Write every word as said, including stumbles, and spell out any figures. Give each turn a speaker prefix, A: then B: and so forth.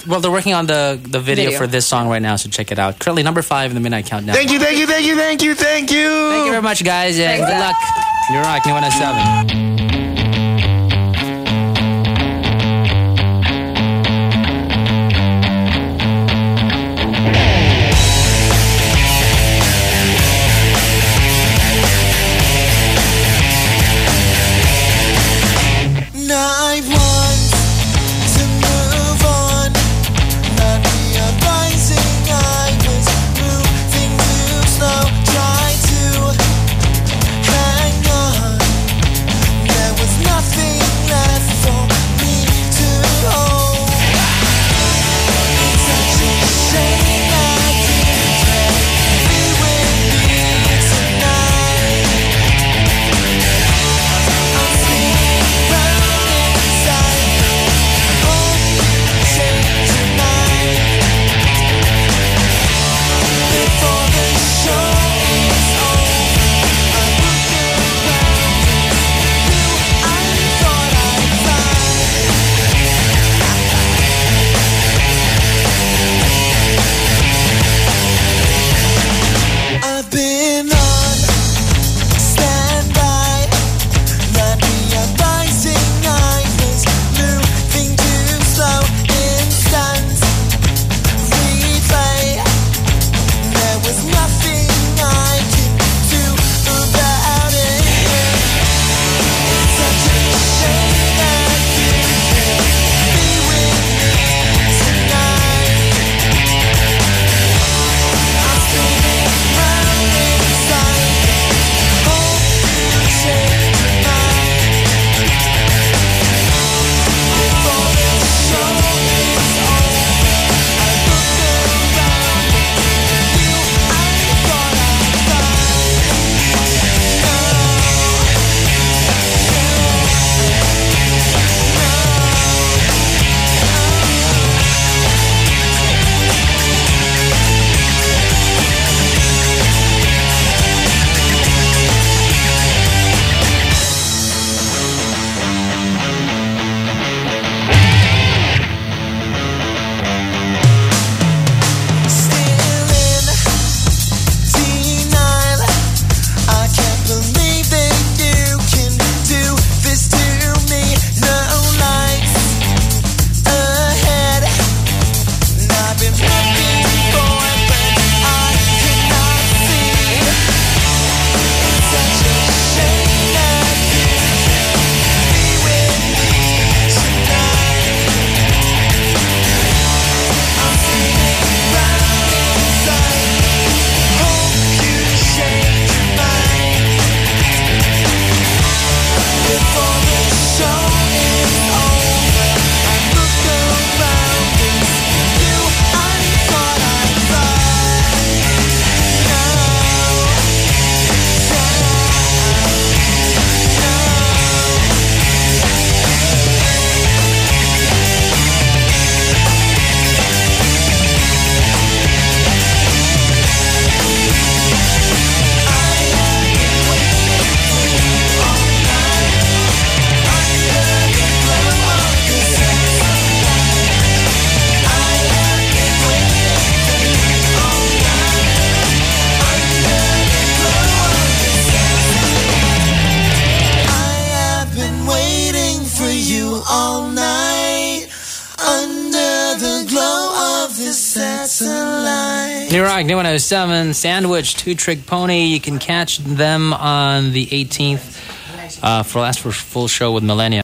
A: well, they're working on the, the video,
B: Video.
A: for this song right now, so check it out. Currently number five in the Midnight Countdown.
C: Thank you, thank you, thank you, thank you, thank you.
A: Thank you very much, guys, and
B: Thanks,
A: good
B: Zach.
A: luck. You're right, New one oh seven.
D: I want to move on, not realizing I was moving too slow. Try to hang on, there was nothing left for me to hold. It's such a shame I can't be with you tonight. I'm spinning round inside. Hope you change your mind before the show is over. I look around and you I thought I'd find. I've been on standby, not realizing I was moving too slow. Instant replay, there was nothing I could do about it. It's such a shame that you can't be with me tonight. I'm spinning round inside. Hope you change your mind before the show is over. I look around and you I thought I'd find. Still in denial, I can't believe that you can do this to me. No lights ahead, and I've been looking for it, but I cannot see. It's such a shame that you can't be with me tonight. I'm spinning round inside. Hope you change your mind before the show is over. I look around and see you I thought I'd find. I've been waiting for you all night under the glow of the satellite.
A: New Rock, New one oh seven, Sandwich, Two Trick Pony. You can catch them on the eighteenth uh, for last for full show with Millennia.